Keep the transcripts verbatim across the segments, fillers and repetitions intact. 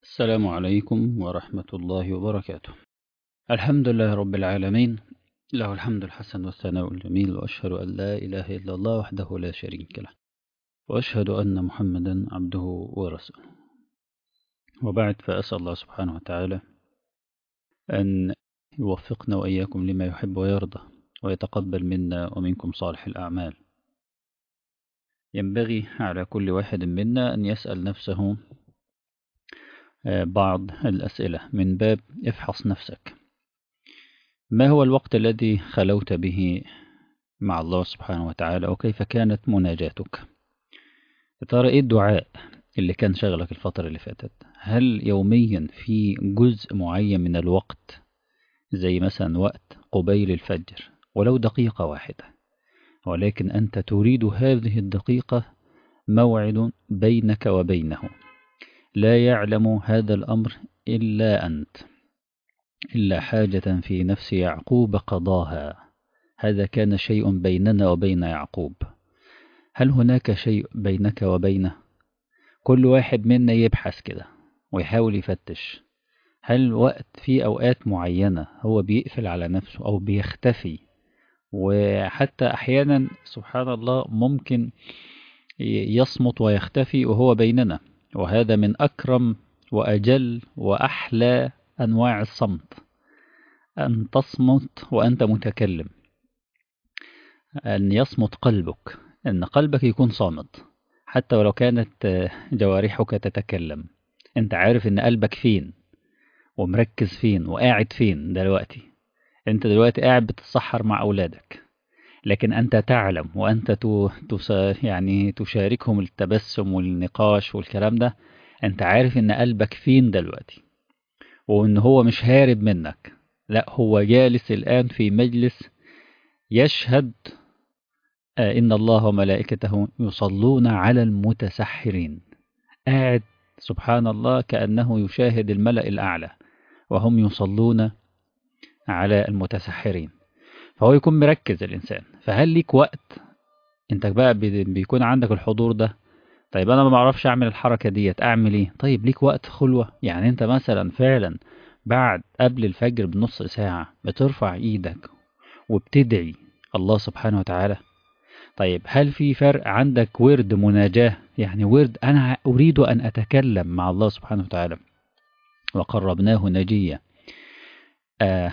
السلام عليكم ورحمة الله وبركاته. الحمد لله رب العالمين، له الحمد الحسن والثناء الجميل، وأشهد أن لا إله إلا الله وحده لا شريك له، وأشهد أن محمدا عبده ورسوله. وبعد، فأسأل الله سبحانه وتعالى أن يوفقنا وإياكم لما يحب ويرضى، ويتقبل منا ومنكم صالح الأعمال. ينبغي على كل واحد منا أن يسأل نفسه بعض الأسئلة من باب افحص نفسك. ما هو الوقت الذي خلوت به مع الله سبحانه وتعالى، وكيف كانت مناجاتك؟ يا ترى ايه الدعاء اللي كان شغلك الفترة اللي فاتت؟ هل يوميا في جزء معين من الوقت، زي مثلا وقت قبيل الفجر ولو دقيقة واحدة، ولكن أنت تريد هذه الدقيقة موعد بينك وبينه، لا يعلم هذا الأمر إلا أنت، إلا حاجة في نفس يعقوب قضاها. هذا كان شيء بيننا وبين يعقوب. هل هناك شيء بينك وبينه؟ كل واحد منا يبحث كده ويحاول يفتش. هل وقت في أوقات معينة هو بيقفل على نفسه أو بيختفي، وحتى أحيانا سبحان الله ممكن يصمت ويختفي وهو بيننا، وهذا من أكرم وأجل وأحلى أنواع الصمت، أن تصمت وأنت متكلم، أن يصمت قلبك، أن قلبك يكون صامت حتى ولو كانت جوارحك تتكلم. أنت عارف أن قلبك فين ومركز فين وقاعد فين دلوقتي. أنت دلوقتي قاعد بتتسحر مع أولادك، لكن أنت تعلم وأنت تس يعني تشاركهم التبسم والنقاش والكلام ده. أنت عارف أن قلبك فين دلوقتي، وأن هو مش هارب منك، لا، هو جالس الآن في مجلس يشهد إن الله وملائكته يصلون على المتسحرين. قاعد سبحان الله كأنه يشاهد الملأ الأعلى وهم يصلون على المتسحرين، فهو يكون مركز الإنسان. فهل ليك وقت انت بقى بيكون عندك الحضور ده؟ طيب أنا ما بعرفش أعمل الحركة ديت، أعمل إيه؟ طيب ليك وقت خلوة؟ يعني أنت مثلا فعلا بعد قبل الفجر بنص ساعة بترفع إيدك وبتدعي الله سبحانه وتعالى؟ طيب هل في فرق عندك ورد مناجاة، يعني ورد أنا أريد أن أتكلم مع الله سبحانه وتعالى، وقربناه نجيا، آه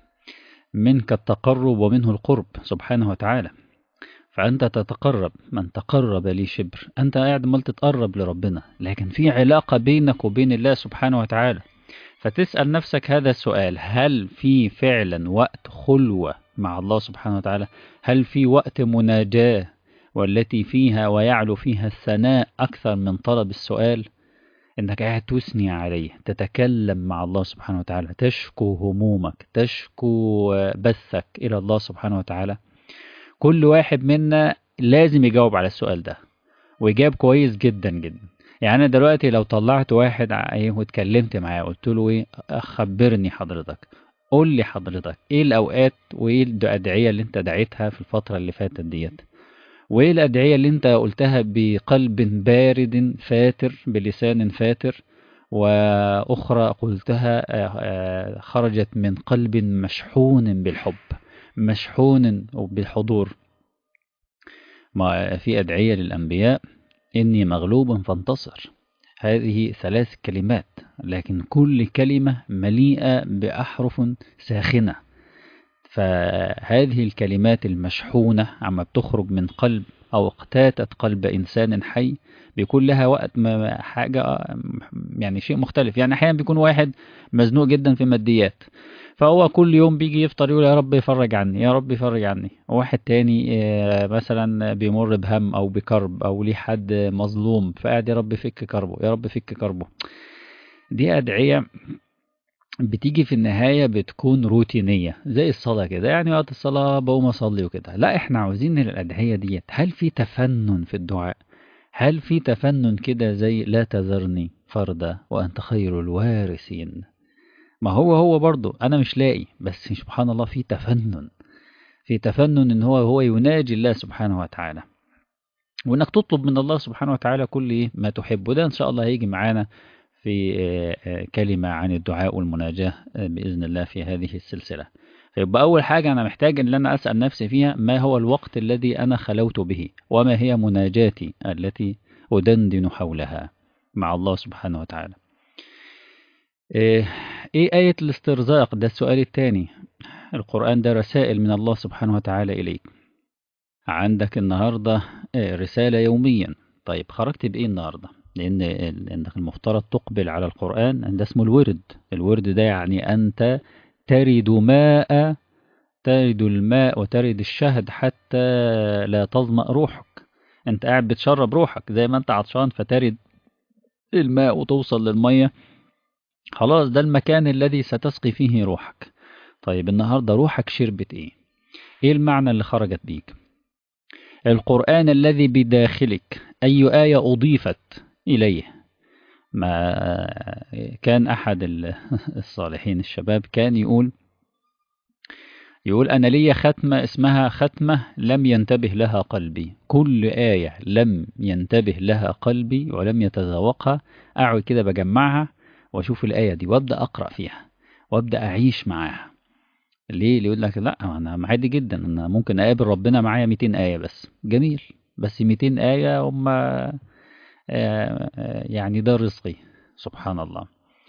منك التقرب ومنه القرب سبحانه وتعالى. فأنت تتقرب، من تقرب لي شبر، أنت قاعد مال تتقرب لربنا، لكن في علاقة بينك وبين الله سبحانه وتعالى. فتسأل نفسك هذا السؤال: هل في فعلا وقت خلوة مع الله سبحانه وتعالى؟ هل في وقت مناجاة والتي فيها ويعلو فيها الثناء أكثر من طلب السؤال؟ إنك قاعد تثني عليه، تتكلم مع الله سبحانه وتعالى، تشكو همومك، تشكو بثك إلى الله سبحانه وتعالى. كل واحد منا لازم يجاوب على السؤال ده، ويجاب كويس جدا جدا. يعني أنا دلوقتي لو طلعت واحد ايه واتكلمت معاه قلت له ايه، خبرني حضرتك، قول لي حضرتك ايه الأوقات وايه الأدعية اللي انت دعيتها في الفترة اللي فاتت ديت، وايه الأدعية اللي انت قلتها بقلب بارد فاتر بلسان فاتر، وأخرى قلتها خرجت من قلب مشحون بالحب، مشحون بالحضور. ما في أدعية للأنبياء: إني مغلوب فانتصر. هذه ثلاث كلمات، لكن كل كلمة مليئة بأحرف ساخنة. فهذه الكلمات المشحونة عما بتخرج من قلب أو اقتاتت قلب إنسان حي بيكون لها وقت حاجة، يعني شيء مختلف. يعني أحيانا بيكون واحد مزنوق جدا في ماديات، فهو كل يوم بيجي يفطر يقول يا رب يفرج عني، يا رب يفرج عني. وواحد تاني مثلا بيمر بهم أو بكرب أو ليه حد مظلوم، فقاعد يا رب فك كربه، يا رب فك كربه. دي أدعية بتيجي في النهاية بتكون روتينية زي الصلاة كده، يعني وقت الصلاة بقوم أصلي وكده. لا، احنا عاوزين الأدعية ديت. هل في تفنن في الدعاء؟ هل في تفنن كده زي لا تذرني فردا وأنت خير الوارثين؟ ما هو هو برضو أنا مش لاقي، بس سبحان الله في تفنن، في تفنن إن هو هو يناجي الله سبحانه وتعالى، وإنك تطلب من الله سبحانه وتعالى كل ما تحب. وده إن شاء الله هيجي معانا في كلمة عن الدعاء والمناجاة بإذن الله في هذه السلسلة. فيبقى أول حاجة أنا محتاج أن أنا أسأل نفسي فيها ما هو الوقت الذي أنا خلوت به، وما هي مناجاتي التي أدندن حولها مع الله سبحانه وتعالى. إيه, إيه آية الاسترزاق؟ ده السؤال الثاني. القرآن ده رسائل من الله سبحانه وتعالى إليك. عندك النهاردة رسالة يوميا. طيب خرجت بإيه النهاردة؟ لأن عندك المفترض تقبل على القرآن، ده اسمه الورد. الورد ده يعني أنت ترد ماء ترد الماء وترد الشهد حتى لا تظمأ روحك. أنت قاعد بتشرب روحك زي ما أنت عطشان، فترد الماء وتوصل للمية. خلاص ده المكان الذي ستسقي فيه روحك. طيب النهاردة روحك شربت إيه؟ إيه المعنى اللي خرجت بيك؟ القرآن الذي بداخلك أي آية أضيفت إليه؟ ما كان أحد الصالحين الشباب كان يقول يقول أنا لي ختمة اسمها ختمة لم ينتبه لها قلبي. كل آية لم ينتبه لها قلبي ولم يتذوقها أقعد كده بجمعها وأشوف الآية دي وأبدأ أقرأ فيها وأبدأ أعيش معاها. ليه؟ اللي يقول لك لا أنا عادي جدا أنا ممكن أقابل ربنا معايا مئتين آية بس. جميل، بس مئتين آية هم يعني ده رزقي سبحان الله.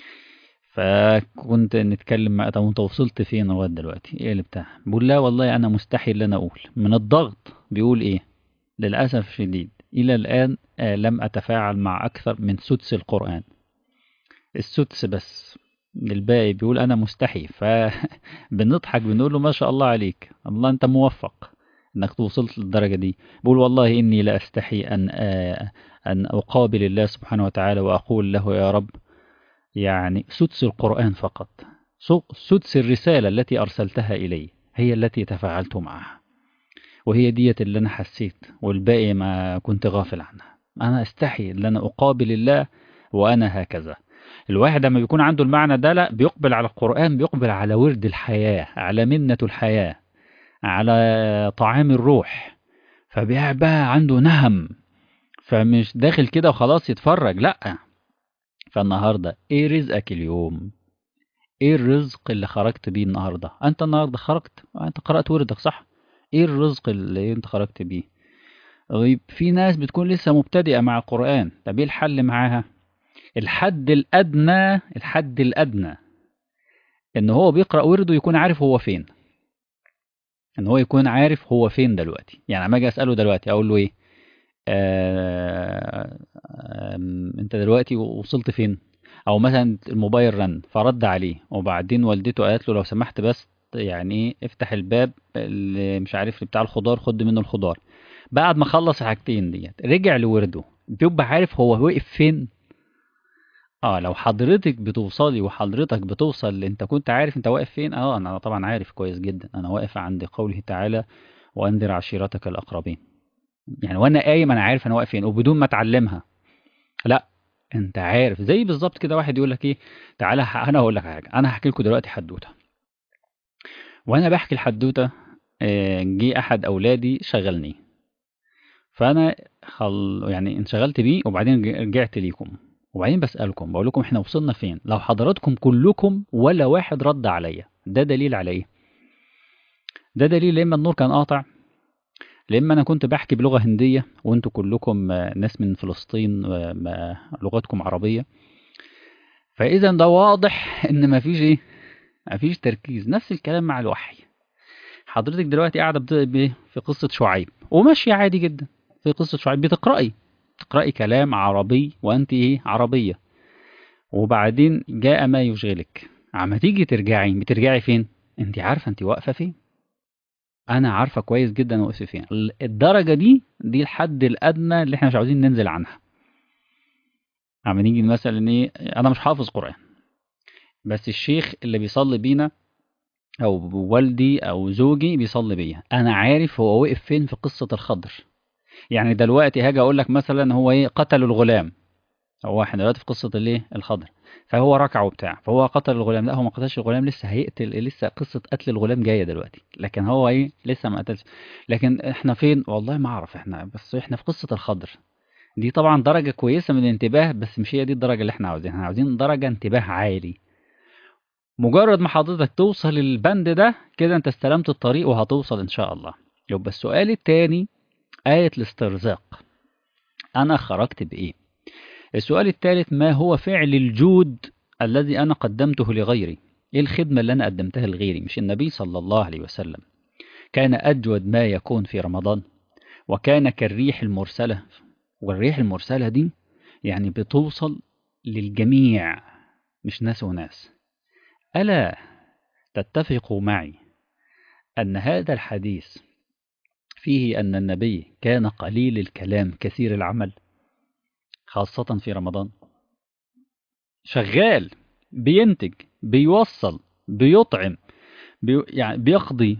فكنت نتكلم مع طب انت وصلت فين لغايه دلوقتي؟ ايه اللي بتاع؟ بقول لا والله انا مستحيل ان انا اقول من الضغط. بيقول ايه؟ للاسف الشديد الى الان آه لم اتفاعل مع اكثر من سدس القران. السدس بس، الباقي بيقول انا مستحي. فبنضحك بنقول له ما شاء الله عليك، الله انت موفق انك توصلت للدرجه دي. بقول والله اني لا استحي ان آه ان اقابل الله سبحانه وتعالى واقول له يا رب يعني سدس القرآن فقط، سدس الرسالة التي أرسلتها إلي هي التي تفاعلت معها، وهي ديت اللي أنا حسيت، والباقي ما كنت غافل عنها. أنا أستحي أن أنا أقابل الله وأنا هكذا. الواحد لما بيكون عنده المعنى ده لا بيقبل على القرآن، بيقبل على ورد الحياة، على منة الحياة، على طعام الروح. فبيبقى عنده نهم، فمش داخل كده وخلاص يتفرج، لأ. فالنهاردة ايه رزقك اليوم؟ ايه الرزق اللي خرجت بيه النهاردة؟ انت النهاردة خرجت انت قرأت وردك صح؟ ايه الرزق اللي انت خرجت بيه؟ طيب في ناس بتكون لسه مبتدئة مع القرآن، طب ايه الحل معاها؟ الحد الأدنى الحد الأدنى ان هو بيقرأ ورده يكون عارف هو فين. ان هو يكون عارف هو فين دلوقتي. يعني لما اجي اسأله دلوقتي اقول له ايه؟ آه انت دلوقتي وصلت فين؟ او مثلا الموبايل رن فرد عليه، وبعدين والدته قالت له لو سمحت بس يعني ايه افتح الباب اللي مش عارف بتاع الخضار خد منه الخضار. بعد ما خلص الحاجتين ديت رجع لورده، بيبقى عارف هو واقف فين. اه لو حضرتك بتوصلي وحضرتك بتوصل انت كنت عارف انت واقف فين. اه انا طبعا عارف كويس جدا انا واقف عند قوله تعالى وانذر عشيرتك الاقربين. يعني وانا قايم انا عارف انا واقف فين وبدون ما اتعلمها. لا انت عارف. زي بالظبط كده واحد يقول لك ايه تعالى ح- انا هقول لك حاجه، انا هحكي لكم دلوقتي حدوته. وانا بحكي الحدوته آه، جه احد اولادي شغلني، فانا خل... يعني انشغلت بيه وبعدين ج- رجعت ليكم، وبعدين بسالكم بقول لكم احنا وصلنا فين. لو حضراتكم كلكم ولا واحد رد عليا ده دليل على ايه؟ ده دليل اما النور كان قاطع، لما انا كنت بحكي بلغه هنديه وانتوا كلكم آه، ناس من فلسطين آه، ما- لغتكم عربيه. فاذا ده واضح ان مفيش ايه، مفيش تركيز. نفس الكلام مع الوحي. حضرتك دلوقتي قاعده بت- ب- في قصه شعيب وماشيه عادي جدا في قصه شعيب، بتقراي تقراي كلام عربي وانت ايه عربيه، وبعدين جاء ما يشغلك. عما تيجي ترجعي بترجعي فين؟ انت عارفه انت واقفه فين. انا عارفه كويس جدا واقفه فين. ال- الدرجه دي دي الحد الادنى اللي احنا مش عاوزين ننزل عنها. عم نيجي مثلا ايه انا مش حافظ قرآن، بس الشيخ اللي بيصلي بينا او والدي او زوجي بيصلي بيا، انا عارف هو وقف فين في قصة الخضر. يعني دلوقتي هاجي اقول لك مثلا هو ايه قتل الغلام، هو احنا دلوقتي في قصة الايه الخضر، فهو ركع وبتاع فهو قتل الغلام. لا هو ما قتلش الغلام، لسه هيقتل، لسه قصة قتل الغلام جاية دلوقتي، لكن هو ايه لسه ما قتلش. لكن احنا فين؟ والله ما اعرف احنا، بس احنا في قصة الخضر. دي طبعا درجة كويسة من الانتباه، بس مش هي دي الدرجة اللي احنا عاوزينها. احنا عاوزين درجة انتباه عالي. مجرد ما حضرتك توصل للبند ده كده انت استلمت الطريق وهتوصل ان شاء الله. يبقى السؤال التاني، آية الاسترزاق، انا خرجت بايه؟ السؤال الثالث، ما هو فعل الجود الذي انا قدمته لغيري؟ ايه الخدمة اللي انا قدمتها لغيري؟ مش النبي صلى الله عليه وسلم كان اجود ما يكون في رمضان، وكان كالريح المرسلة. والريح المرسلة دي يعني بتوصل للجميع، مش ناس وناس. ألا تتفقوا معي أن هذا الحديث فيه أن النبي كان قليل الكلام كثير العمل، خاصة في رمضان؟ شغال، بينتج، بيوصل، بيطعم، بي يعني بيقضي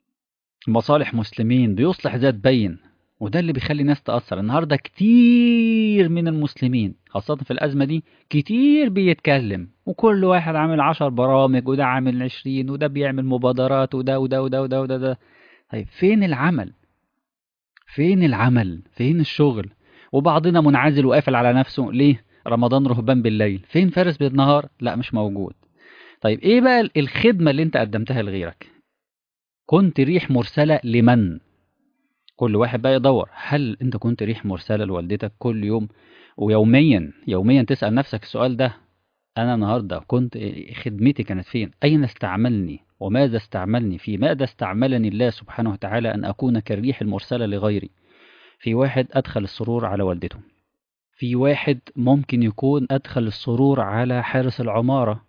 مصالح مسلمين، بيصلح ذات بين. وده اللي بيخلي الناس تأثر. النهاردة كتير من المسلمين خاصة في الأزمة دي كتير بيتكلم، وكل واحد عامل عشر برامج، وده عامل عشرين، وده بيعمل مبادرات، وده وده وده وده وده, وده. طيب فين العمل؟ فين العمل؟ فين الشغل؟ وبعضنا منعزل وقافل على نفسه. ليه؟ رمضان رهبان بالليل. فين فارس بالنهار؟ لا مش موجود. طيب ايه بقى الخدمة اللي انت قدمتها لغيرك؟ كنت ريح مرسلة لمن؟ كل واحد بقى يدور، هل انت كنت ريح مرسلة لوالدتك كل يوم ويوميا يوميا تسأل نفسك السؤال ده؟ انا النهاردة كنت خدمتي كانت فين؟ اين استعملني وماذا استعملني؟ في ماذا استعملني الله سبحانه وتعالى ان اكون كالريح المرسلة لغيري؟ في واحد ادخل السرور على والدته، في واحد ممكن يكون ادخل السرور على حارس العمارة،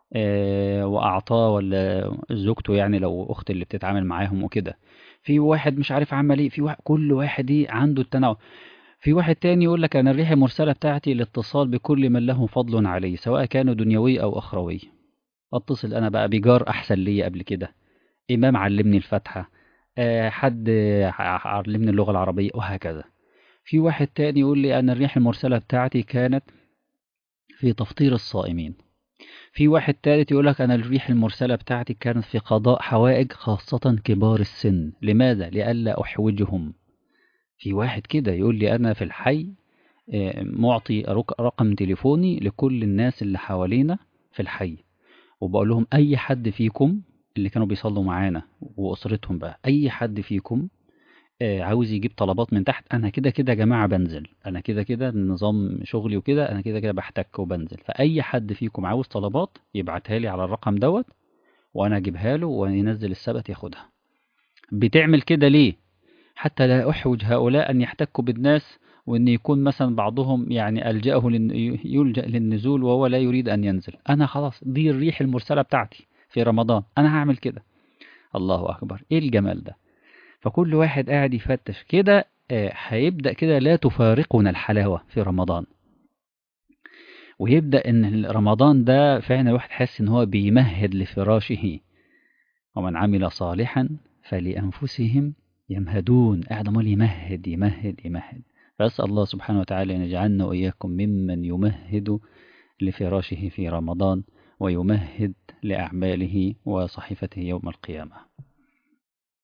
آه، واعطاه، ولا زوجته يعني لو اخت اللي بتتعامل معاهم وكده. في واحد مش عارف عمل ايه، في واحد، كل واحد ايه عنده التنوع. في واحد تاني يقول لك انا الريحه المرسله بتاعتي الاتصال بكل من له فضل علي، سواء كانوا دنيوي او اخروي. اتصل انا بقى بجار احسن لي قبل كده، امام علمني الفاتحه، آه، حد ع- علمني اللغه العربيه، وهكذا. في واحد تاني يقول لي انا الريحه المرسله بتاعتي كانت في تفطير الصائمين. في واحد تالت يقول لك أنا الريح المرسلة بتاعتي كانت في قضاء حوائج خاصة كبار السن. لماذا؟ لئلا أحوجهم. في واحد كده يقول لي أنا في الحي آه، معطي رق- رقم تليفوني لكل الناس اللي حوالينا في الحي، وبقول لهم أي حد فيكم اللي كانوا بيصلوا معانا وأسرتهم بقى، أي حد فيكم آه، عاوز يجيب طلبات من تحت، انا كده كده يا جماعه بنزل، انا كده كده نظام شغلي وكده، انا كده كده بحتك وبنزل. فاي حد فيكم عاوز طلبات يبعتها لي على الرقم دوت، وانا اجيبها له وينزل السبت ياخدها. بتعمل كده ليه؟ حتى لا احوج هؤلاء ان يحتكوا بالناس، وان يكون مثلا بعضهم يعني الجاه لن يلجا للنزول وهو لا يريد ان ينزل. انا خلاص دي الريح المرسله بتاعتي في رمضان، انا هعمل كده. الله اكبر، ايه الجمال ده! فكل واحد قاعد يفتش كده، آه، هيبدأ كده لا تفارقنا الحلاوة في رمضان. ويبدأ إن رمضان ده فعلا الواحد حاسس إن هو بيمهد لفراشه. ومن عمل صالحا فلأنفسهم يمهدون، قاعد عمال يمهد يمهد يمهد. فأسأل الله سبحانه وتعالى أن يجعلنا وإياكم ممن يمهد لفراشه في رمضان، ويمهد لأعماله وصحيفته يوم القيامة.